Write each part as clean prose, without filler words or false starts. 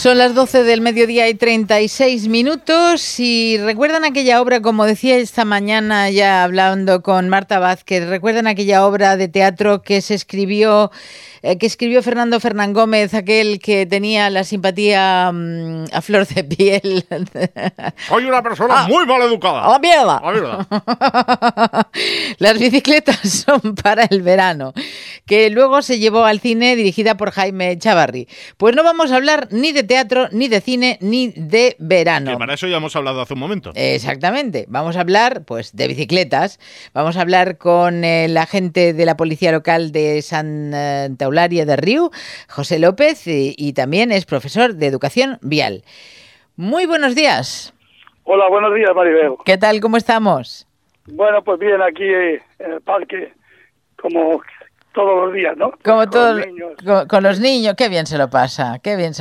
Son las 12 del mediodía y 36 minutos y recuerdan aquella obra, como decía esta mañana ya hablando con Marta Vázquez, recuerdan aquella obra de teatro que escribió Fernando Fernán Gómez, aquel que tenía la simpatía a flor de piel. Soy una persona muy mal educada. ¡A la mierda! ¡A la mierda! Las bicicletas son para el verano, que luego se llevó al cine, dirigida por Jaime Chavarri. Pues no vamos a hablar ni de teatro, ni de cine, ni de verano. Que para eso ya hemos hablado hace un momento. Exactamente. Vamos a hablar, pues, de bicicletas. Vamos a hablar con el agente de la Policía Local de Santa Eulària de Riu, José López, y también es profesor de Educación Vial. Muy buenos días. Hola, buenos días, Maribel. ¿Qué tal? ¿Cómo estamos? Bueno, pues bien, aquí en el parque, como todos los días, ¿no? Como todos, con los sí. Niños, qué bien se lo pasa.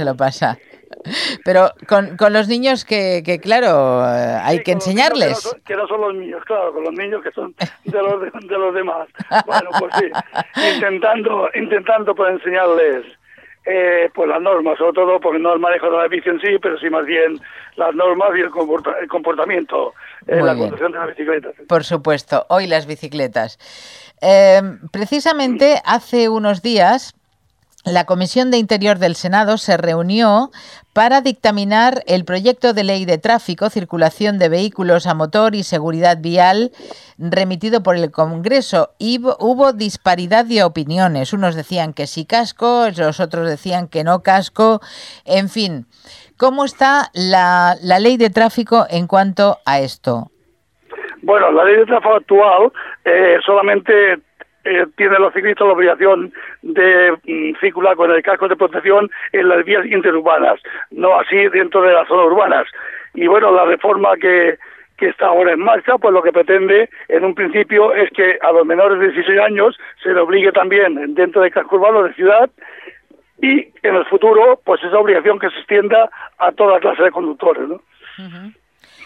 Pero con los niños que claro, hay Sí, que enseñarles. Que no son los míos, claro, con los niños que son de los demás. Bueno, pues sí, intentando pues enseñarles pues las normas, sobre todo porque no el manejo de la bici en sí, pero sí más bien las normas y el comportamiento en la conducción de las bicicletas. Por supuesto, hoy las bicicletas. Precisamente hace unos días la Comisión de Interior del Senado se reunió para dictaminar el proyecto de ley de tráfico, circulación de vehículos a motor y seguridad vial remitido por el Congreso. Y hubo disparidad de opiniones. Unos decían que sí casco, los otros decían que no casco. En fin, ¿cómo está la ley de tráfico en cuanto a esto? Bueno, la ley de tráfico actual solamente tiene los ciclistas la obligación de circular con el casco de protección en las vías interurbanas, no así dentro de las zonas urbanas. Y bueno, la reforma que está ahora en marcha, pues lo que pretende en un principio es que a los menores de 16 años se le obligue también dentro del casco urbano de ciudad, y en el futuro pues esa obligación que se extienda a toda clase de conductores, ¿no? Uh-huh.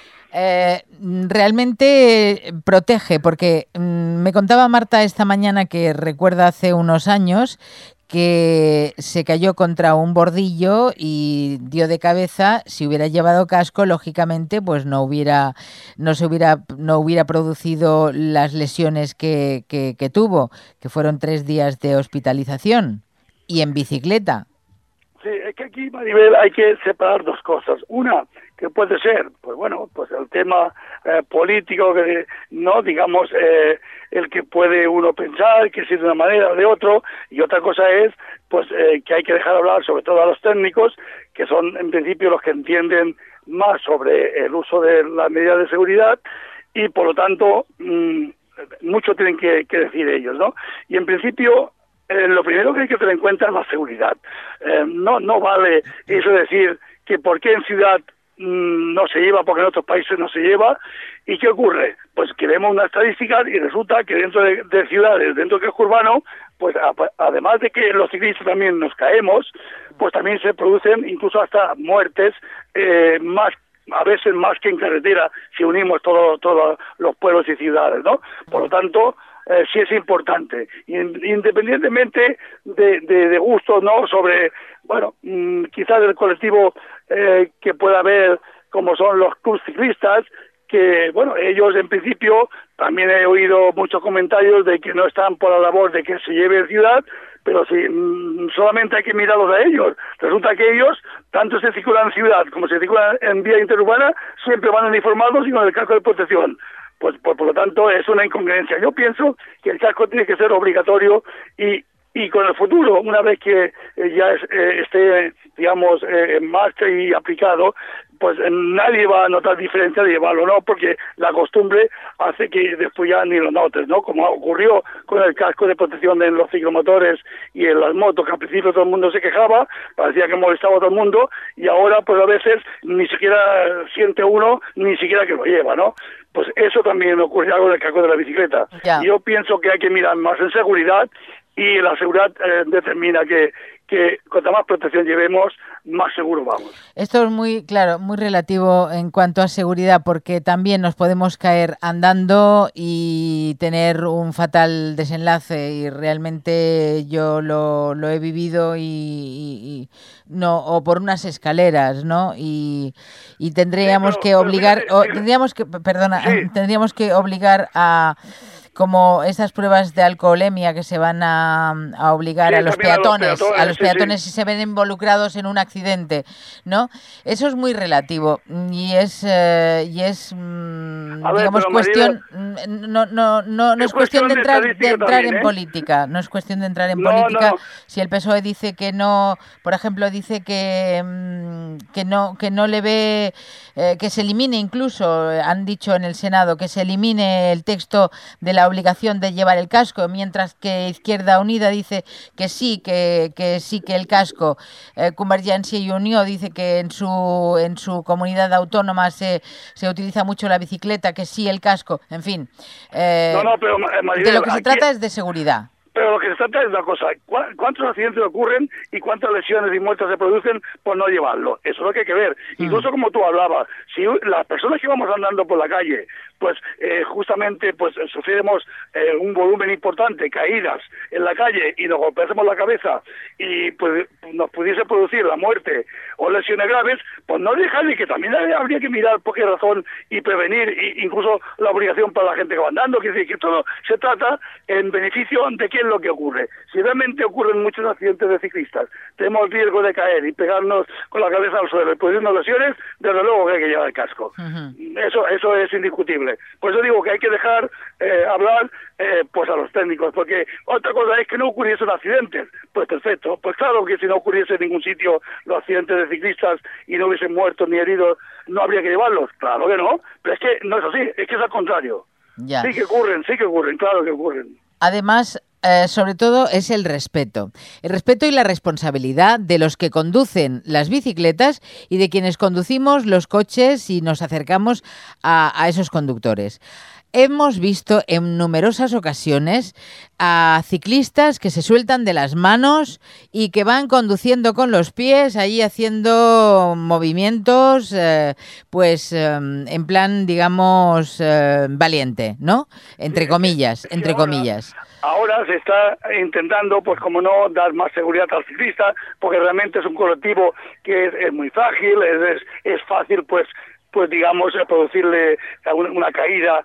Realmente protege, porque me contaba Marta esta mañana que recuerda hace unos años que se cayó contra un bordillo y dio de cabeza. Si hubiera llevado casco, lógicamente, pues no hubiera producido las lesiones que tuvo, que fueron 3 días de hospitalización, y en bicicleta. Sí, es que aquí, Maribel, hay que separar dos cosas. Una, que puede ser, pues bueno, pues el tema político, que no, digamos, el que puede uno pensar, que si de una manera o de otro, y otra cosa es, pues que hay que dejar hablar sobre todo a los técnicos, que son en principio los que entienden más sobre el uso de las medidas de seguridad, y por lo tanto, mucho tienen que decir ellos, ¿no? Y en principio, lo primero que hay que tener en cuenta es la seguridad. No vale eso de decir que por qué en ciudad no se lleva, porque en otros países no se lleva. ¿Y qué ocurre? Pues que vemos una estadística y resulta que dentro de ciudades, dentro del casco urbano, pues además de que los ciclistas también nos caemos, pues también se producen incluso hasta muertes, a veces más que en carretera, si unimos todos los pueblos y ciudades, ¿no? Por lo tanto, sí es importante, independientemente de gustos, ¿no? Sobre, bueno, quizás del colectivo que pueda haber, como son los clubs ciclistas, que, bueno, ellos en principio, también he oído muchos comentarios de que no están por la labor de que se lleve en ciudad, pero sí, solamente hay que mirarlos a ellos. Resulta que ellos, tanto se circulan en ciudad como se circulan en vía interurbana, siempre van uniformados y con el casco de protección. Pues por lo tanto es una incongruencia. Yo pienso que el casco tiene que ser obligatorio y con el futuro, una vez que ya esté, digamos, en marcha y aplicado, pues nadie va a notar diferencia de llevarlo, ¿no? Porque la costumbre hace que después ya ni lo notes, ¿no? Como ocurrió con el casco de protección en los ciclomotores y en las motos, que al principio todo el mundo se quejaba, parecía que molestaba a todo el mundo, y ahora pues a veces ni siquiera siente uno, ni siquiera que lo lleva, ¿no? Pues eso también ocurre algo en el casco de la bicicleta. Yeah. Yo pienso que hay que mirar más en seguridad, y la seguridad determina que que cuanta más protección llevemos, más seguro vamos. Esto es muy, claro, muy relativo en cuanto a seguridad, porque también nos podemos caer andando y tener un fatal desenlace, y realmente yo lo he vivido y no, o por unas escaleras, ¿no? Y tendríamos que obligar, tendríamos que obligar a, como esas pruebas de alcoholemia que se van a obligar a los peatones, si se ven involucrados en un accidente, ¿no? Eso es muy relativo y es digamos cuestión, no es cuestión de entrar en política, no es cuestión de entrar en política. Si el PSOE dice que no, por ejemplo, dice que no le ve, que se elimine, incluso han dicho en el Senado que se elimine el texto de la obligación de llevar el casco, mientras que Izquierda Unida dice que sí, que el casco. Convergencia y Unió dice que en su comunidad autónoma se utiliza mucho la bicicleta, que sí el casco, en fin. Pero Maribel, de lo que se trata es de seguridad. Pero lo que se trata es una cosa, ¿cuántos accidentes ocurren y cuántas lesiones y muertes se producen por no llevarlo? Eso es lo que hay que ver. Incluso como tú hablabas, si las personas que vamos andando por la calle, pues justamente pues sufriremos un volumen importante, caídas en la calle y nos golpeamos la cabeza y pues nos pudiese producir la muerte o lesiones graves, pues no dejar de que también habría que mirar por qué razón y prevenir, y incluso la obligación para la gente que va andando, que decir que todo se trata en beneficio de quién lo que ocurre. Si realmente ocurren muchos accidentes de ciclistas, tenemos riesgo de caer y pegarnos con la cabeza al suelo y producirnos lesiones, desde luego que hay que llevar el casco. Eso es indiscutible. Por eso digo que hay que dejar hablar pues a los técnicos, porque otra cosa es que no ocurriesen accidentes. Pues perfecto, pues claro que si no ocurriese en ningún sitio los accidentes de ciclistas y no hubiesen muertos ni heridos, no habría que llevarlos. Claro que no, pero es que no es así, es que es al contrario. Ya. Sí que ocurren, claro que ocurren. Además, sobre todo es el respeto y la responsabilidad de los que conducen las bicicletas y de quienes conducimos los coches y nos acercamos a esos conductores. Hemos visto en numerosas ocasiones a ciclistas que se sueltan de las manos y que van conduciendo con los pies, ahí haciendo movimientos, en plan, digamos, valiente, ¿no? Entre comillas. Ahora se está intentando, pues como no, dar más seguridad al ciclista, porque realmente es un colectivo que es muy frágil, es fácil, pues digamos, producirle una caída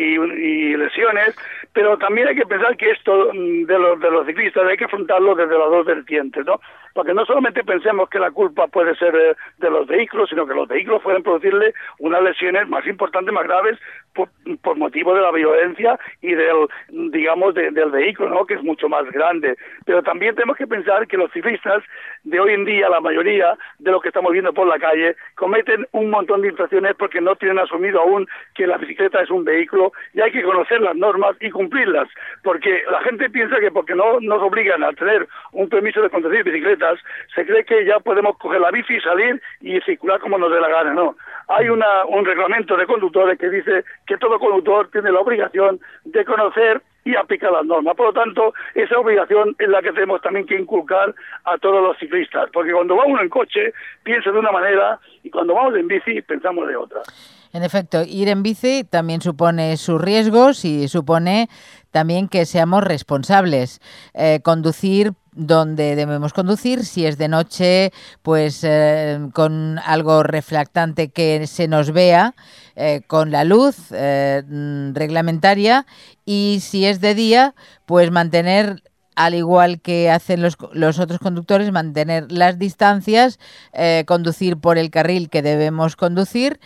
y lesiones, pero también hay que pensar que esto de los ciclistas hay que afrontarlo desde las dos vertientes, ¿no? Porque no solamente pensemos que la culpa puede ser de los vehículos, sino que los vehículos pueden producirle unas lesiones más importantes, más graves, por motivo de la violencia y del vehículo, ¿no? Que es mucho más grande. Pero también tenemos que pensar que los ciclistas de hoy en día, la mayoría de los que estamos viendo por la calle, cometen un montón de infracciones porque no tienen asumido aún que la bicicleta es un vehículo, y hay que conocer las normas y cumplirlas, porque la gente piensa que porque no nos obligan a tener un permiso de conducir bicicletas, se cree que ya podemos coger la bici, salir y circular como nos dé la gana. No, hay un reglamento de conductores que dice que todo conductor tiene la obligación de conocer y aplicar las normas. Por lo tanto, esa obligación es la que tenemos también que inculcar a todos los ciclistas, porque cuando va uno en coche piensa de una manera y cuando vamos en bici pensamos de otra. En efecto, ir en bici también supone sus riesgos y supone también que seamos responsables. Conducir donde debemos conducir, si es de noche, pues con algo reflectante que se nos vea, con la luz reglamentaria, y si es de día, pues mantener, al igual que hacen los otros conductores, mantener las distancias, conducir por el carril que debemos conducir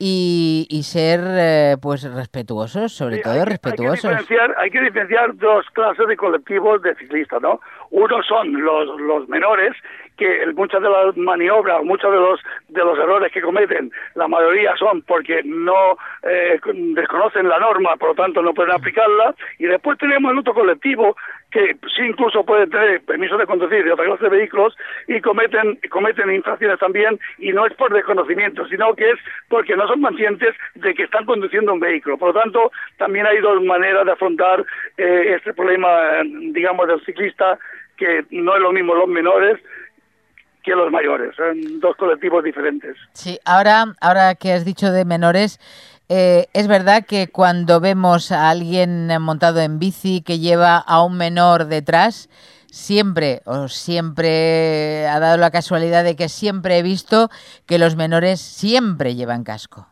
y ser pues respetuosos, sobre todo respetuosos. Hay que diferenciar dos clases de colectivos de ciclistas, ¿no? Uno son los menores, que muchas de las maniobras, muchos de los errores que cometen, la mayoría son porque no desconocen la norma, por lo tanto no pueden aplicarla, y después tenemos el otro colectivo que sí incluso pueden tener permiso de conducir de otra clase de vehículos y cometen infracciones también, y no es por desconocimiento, sino que es porque no son conscientes de que están conduciendo un vehículo. Por lo tanto, también hay dos maneras de afrontar este problema, digamos, del ciclista que no es lo mismo los menores que los mayores, son dos colectivos diferentes. Sí, ahora que has dicho de menores, es verdad que cuando vemos a alguien montado en bici que lleva a un menor detrás, siempre ha dado la casualidad de que siempre he visto que los menores siempre llevan casco.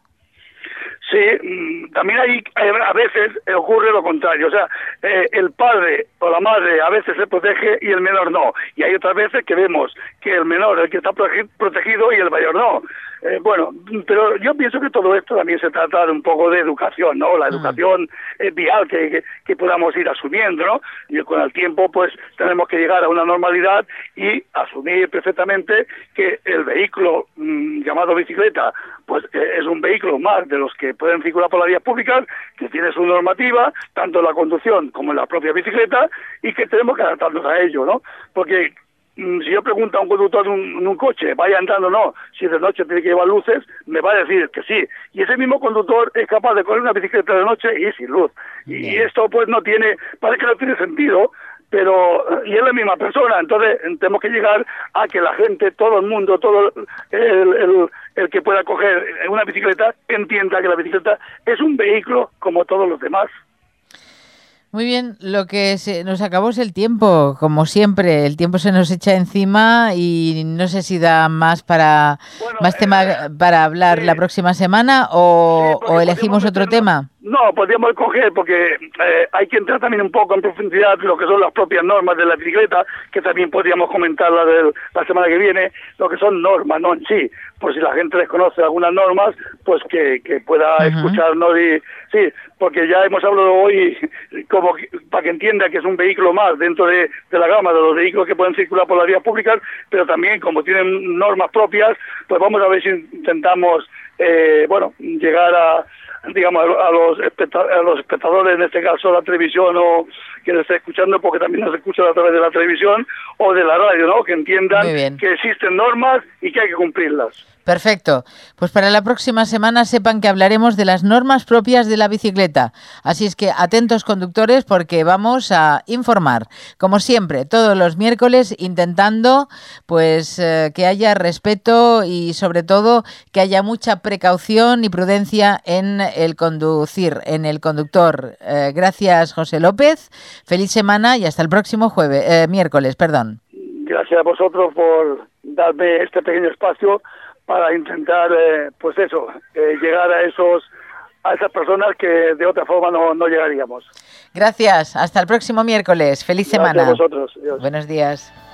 Sí, también a veces ocurre lo contrario, o sea, el padre o la madre a veces se protege y el menor no, y hay otras veces que vemos que el menor es el que está protegido y el mayor no. Bueno, pero yo pienso que todo esto también se trata de un poco de educación, ¿no? La educación vial que podamos ir asumiendo, ¿no? Y con el tiempo, pues, tenemos que llegar a una normalidad y asumir perfectamente que el vehículo llamado bicicleta, pues, es un vehículo más de los que pueden circular por las vías públicas, que tiene su normativa, tanto en la conducción como en la propia bicicleta, y que tenemos que adaptarnos a ello, ¿no? Porque si yo pregunto a un conductor de un coche, vaya andando o no, si de noche tiene que llevar luces, me va a decir que sí. Y ese mismo conductor es capaz de correr una bicicleta de noche y sin luz. Y esto pues parece que no tiene sentido, pero y es la misma persona. Entonces tenemos que llegar a que la gente, todo el mundo, todo el que pueda coger una bicicleta, entienda que la bicicleta es un vehículo como todos los demás. Muy bien, lo que nos acabó es el tiempo, como siempre, el tiempo se nos echa encima y no sé si da más más tema para hablar la próxima semana o elegimos otro tema. No, podríamos escoger porque hay que entrar también un poco en profundidad lo que son las propias normas de la bicicleta, que también podríamos comentar la semana que viene, lo que son normas, no en sí, por si la gente desconoce algunas normas, pues que pueda escucharnos y sí, porque ya hemos hablado hoy como para que entienda que es un vehículo más dentro de la gama de los vehículos que pueden circular por las vías públicas, pero también como tienen normas propias, pues vamos a ver si intentamos llegar a los espectadores, en este caso la televisión o quien esté escuchando, porque también nos escuchan a través de la televisión o de la radio, ¿no? Que entiendan que existen normas y que hay que cumplirlas. Perfecto. Pues para la próxima semana sepan que hablaremos de las normas propias de la bicicleta. Así es que atentos conductores porque vamos a informar, como siempre, todos los miércoles intentando pues que haya respeto y sobre todo que haya mucha precaución y prudencia en el conducir, en el conductor. Gracias, José López. Feliz semana y hasta el próximo miércoles. Gracias a vosotros por darme este pequeño espacio para intentar, llegar a esas personas que de otra forma no llegaríamos. Gracias, hasta el próximo miércoles. Feliz semana. Gracias a vosotros. Adiós. Buenos días.